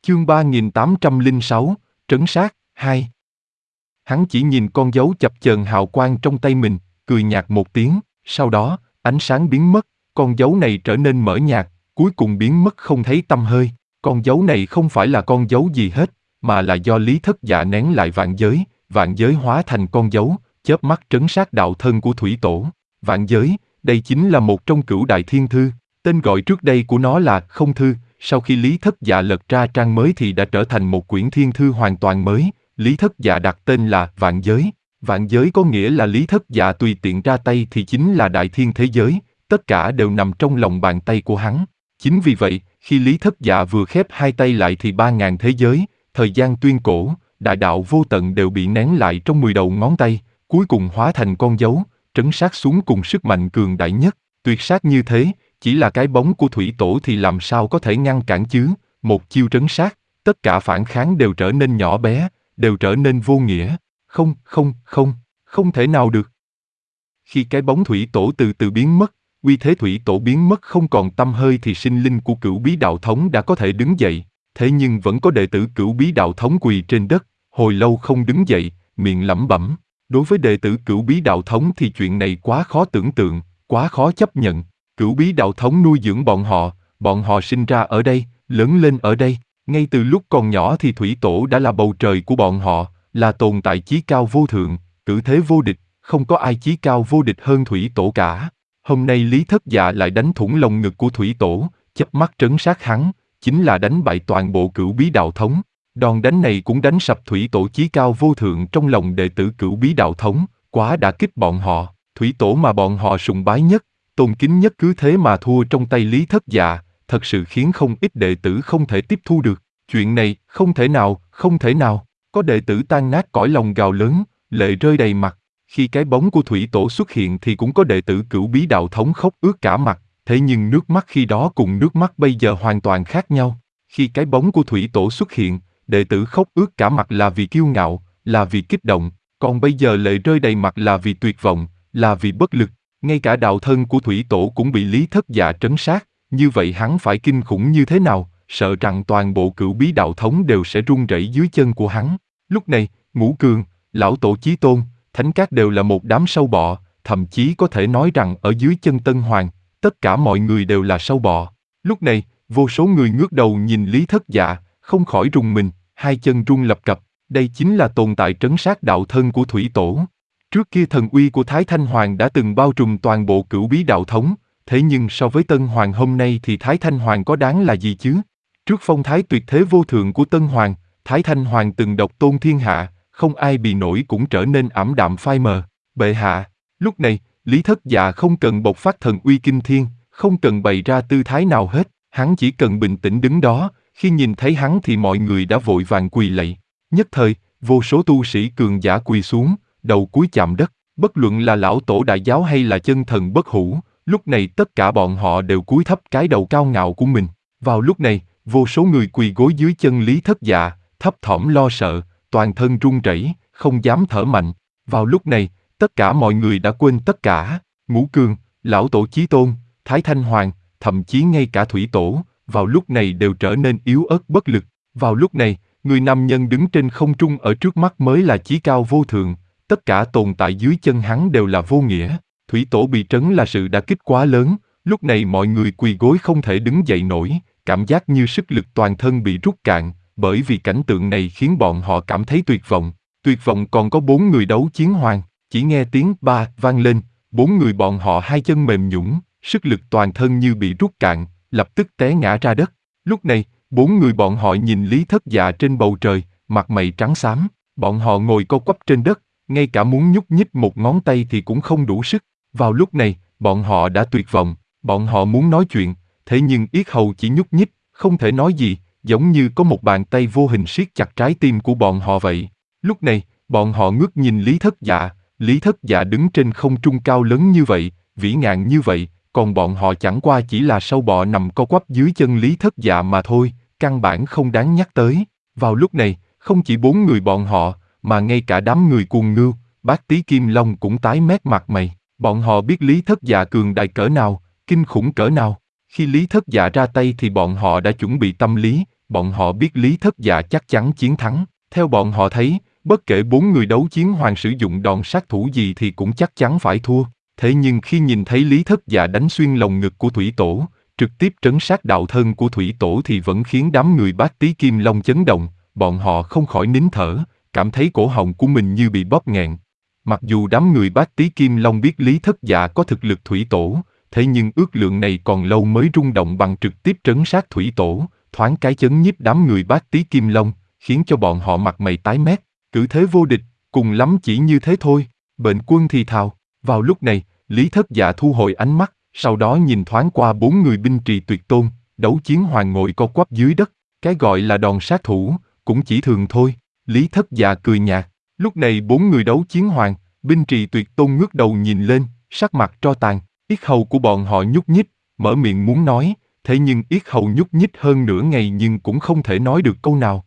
Chương 3806, Trấn sát, 2. Hắn chỉ nhìn con dấu chập chờn hào quang trong tay mình, cười nhạt một tiếng, sau đó, ánh sáng biến mất, con dấu này trở nên mờ nhạt, cuối cùng biến mất không thấy tăm hơi. Con dấu này không phải là con dấu gì hết, mà là do Lý Thất Dạ nén lại vạn giới hóa thành con dấu, chớp mắt trấn sát đạo thân của Thủy Tổ. Vạn giới, đây chính là một trong cửu đại thiên thư, tên gọi trước đây của nó là Không Thư, sau khi Lý Thất Dạ lật ra trang mới thì đã trở thành một quyển thiên thư hoàn toàn mới, Lý Thất Dạ đặt tên là Vạn Giới. Vạn giới có nghĩa là Lý Thất Dạ tùy tiện ra tay thì chính là đại thiên thế giới, tất cả đều nằm trong lòng bàn tay của hắn. Chính vì vậy, khi Lý Thất Dạ vừa khép hai tay lại thì 3.000 thế giới, thời gian tuyên cổ, đại đạo vô tận đều bị nén lại trong 10 đầu ngón tay, cuối cùng hóa thành con dấu, trấn sát xuống cùng sức mạnh cường đại nhất. Tuyệt sát như thế, chỉ là cái bóng của Thủy Tổ thì làm sao có thể ngăn cản chứ? Một chiêu trấn sát, tất cả phản kháng đều trở nên nhỏ bé, đều trở nên vô nghĩa. Không thể nào được. Khi cái bóng Thủy Tổ từ từ biến mất, uy thế Thủy Tổ biến mất không còn tăm hơi thì sinh linh của Cửu Bí Đạo Thống đã có thể đứng dậy, thế nhưng vẫn có đệ tử Cửu Bí Đạo Thống quỳ trên đất, hồi lâu không đứng dậy, miệng lẩm bẩm. Đối với đệ tử Cửu Bí Đạo Thống thì chuyện này quá khó tưởng tượng, quá khó chấp nhận. Cửu Bí Đạo Thống nuôi dưỡng bọn họ sinh ra ở đây, lớn lên ở đây, ngay từ lúc còn nhỏ thì Thủy Tổ đã là bầu trời của bọn họ, là tồn tại chí cao vô thượng, cử thế vô địch, không có ai chí cao vô địch hơn Thủy Tổ cả. Hôm nay Lý Thất Dạ lại đánh thủng lồng ngực của Thủy Tổ, chớp mắt trấn sát hắn, chính là đánh bại toàn bộ Cửu Bí Đạo Thống. Đòn đánh này cũng đánh sập Thủy Tổ chí cao vô thượng trong lòng đệ tử Cửu Bí Đạo Thống, quá đả kích bọn họ. Thủy Tổ mà bọn họ sùng bái nhất, tôn kính nhất cứ thế mà thua trong tay Lý Thất Dạ, thật sự khiến không ít đệ tử không thể tiếp thu được. Chuyện này, không thể nào. Có đệ tử tan nát cõi lòng gào lớn, lệ rơi đầy mặt. Khi cái bóng của Thủy Tổ xuất hiện thì cũng có đệ tử Cửu Bí Đạo Thống khóc ướt cả mặt, thế nhưng nước mắt khi đó cùng nước mắt bây giờ hoàn toàn khác nhau. Khi cái bóng của Thủy Tổ xuất hiện, đệ tử khóc ướt cả mặt là vì kiêu ngạo, là vì kích động, còn bây giờ lệ rơi đầy mặt là vì tuyệt vọng, là vì bất lực. Ngay cả đạo thân của Thủy Tổ cũng bị Lý Thất Dạ trấn sát, như vậy hắn phải kinh khủng như thế nào, sợ rằng toàn bộ Cửu Bí Đạo Thống đều sẽ run rẩy dưới chân của hắn. Lúc này, Ngũ Cường, Lão Tổ Chí Tôn, Thánh Các đều là một đám sâu bọ, thậm chí có thể nói rằng ở dưới chân Tân Hoàng, tất cả mọi người đều là sâu bọ. Lúc này, vô số người ngước đầu nhìn Lý Thất Dạ, không khỏi rùng mình, hai chân run lập cập, đây chính là tồn tại trấn sát đạo thân của Thủy Tổ. Trước kia thần uy của Thái Thanh Hoàng đã từng bao trùm toàn bộ Cửu Bí Đạo Thống, thế nhưng so với Tân Hoàng hôm nay thì Thái Thanh Hoàng có đáng là gì chứ? Trước phong thái tuyệt thế vô thượng của Tân Hoàng, Thái Thanh Hoàng từng độc tôn thiên hạ, không ai bị nổi cũng trở nên ảm đạm phai mờ. Bệ hạ, lúc này, Lý Thất Dạ không cần bộc phát thần uy kinh thiên, không cần bày ra tư thái nào hết, hắn chỉ cần bình tĩnh đứng đó, khi nhìn thấy hắn thì mọi người đã vội vàng quỳ lạy. Nhất thời, vô số tu sĩ cường giả quỳ xuống, đầu cúi chạm đất, bất luận là Lão Tổ Đại Giáo hay là chân thần bất hủ, lúc này tất cả bọn họ đều cúi thấp cái đầu cao ngạo của mình. Vào lúc này, vô số người quỳ gối dưới chân Lý Thất Dạ, thấp thỏm lo sợ, toàn thân run rẩy, không dám thở mạnh. Vào lúc này, tất cả mọi người đã quên tất cả, Ngũ Cường, Lão Tổ Chí Tôn, Thái Thanh Hoàng, thậm chí ngay cả Thủy Tổ, vào lúc này đều trở nên yếu ớt bất lực. Vào lúc này, người nam nhân đứng trên không trung ở trước mắt mới là chí cao vô thượng, tất cả tồn tại dưới chân hắn đều là vô nghĩa. Thủy Tổ bị trấn là sự đả kích quá lớn, lúc này mọi người quỳ gối không thể đứng dậy nổi, cảm giác như sức lực toàn thân bị rút cạn, bởi vì cảnh tượng này khiến bọn họ cảm thấy tuyệt vọng. Tuyệt vọng còn có 4 người đấu chiến hoàng, chỉ nghe tiếng ba vang lên, 4 người bọn họ hai chân mềm nhũn, sức lực toàn thân như bị rút cạn, lập tức té ngã ra đất. Lúc này, 4 người bọn họ nhìn Lý Thất Dạ trên bầu trời, mặt mày trắng xám, bọn họ ngồi co quắp trên đất, ngay cả muốn nhúc nhích một ngón tay thì cũng không đủ sức. Vào lúc này, bọn họ đã tuyệt vọng, bọn họ muốn nói chuyện, thế nhưng yết hầu chỉ nhúc nhích, không thể nói gì, giống như có một bàn tay vô hình siết chặt trái tim của bọn họ vậy. Lúc này, bọn họ ngước nhìn Lý Thất Dạ đứng trên không trung cao lớn như vậy, vĩ ngạn như vậy, còn bọn họ chẳng qua chỉ là sâu bọ nằm co quắp dưới chân Lý Thất Dạ mà thôi, căn bản không đáng nhắc tới. Vào lúc này, không chỉ 4 người bọn họ, mà ngay cả đám người cuồng ngưu, Bát Tí Kim Long cũng tái mét mặt mày. Bọn họ biết Lý Thất Dạ cường đại cỡ nào, kinh khủng cỡ nào. Khi Lý Thất Dạ ra tay thì bọn họ đã chuẩn bị tâm lý, bọn họ biết Lý Thất Dạ chắc chắn chiến thắng. Theo bọn họ thấy, bất kể 4 người đấu chiến hoàng sử dụng đòn sát thủ gì thì cũng chắc chắn phải thua. Thế nhưng khi nhìn thấy Lý Thất Dạ đánh xuyên lồng ngực của Thủy Tổ, trực tiếp trấn sát đạo thân của Thủy Tổ thì vẫn khiến đám người Bát Tý Kim Long chấn động, bọn họ không khỏi nín thở, cảm thấy cổ họng của mình như bị bóp nghẹn. Mặc dù đám người Bát Tý Kim Long biết Lý Thất Dạ có thực lực Thủy Tổ, thế nhưng ước lượng này còn lâu mới rung động bằng trực tiếp trấn sát Thủy Tổ, thoáng cái chấn nhiếp đám người Bát Tý Kim Long, khiến cho bọn họ mặt mày tái mét, cử thế vô địch, cùng lắm chỉ như thế thôi. Bệnh Quân thì thào. Vào lúc này, Lý Thất Dạ thu hồi ánh mắt, sau đó nhìn thoáng qua 4 người binh trì tuyệt tôn, đấu chiến hoàng ngồi co quắp dưới đất, cái gọi là đòn sát thủ, cũng chỉ thường thôi. Lý Thất Dạ cười nhạt. Lúc này 4 người đấu chiến hoàng, binh trì tuyệt tôn ngước đầu nhìn lên, sắc mặt tro tàn, yết hầu của bọn họ nhúc nhích, mở miệng muốn nói, thế nhưng yết hầu nhúc nhích hơn nửa ngày nhưng cũng không thể nói được câu nào.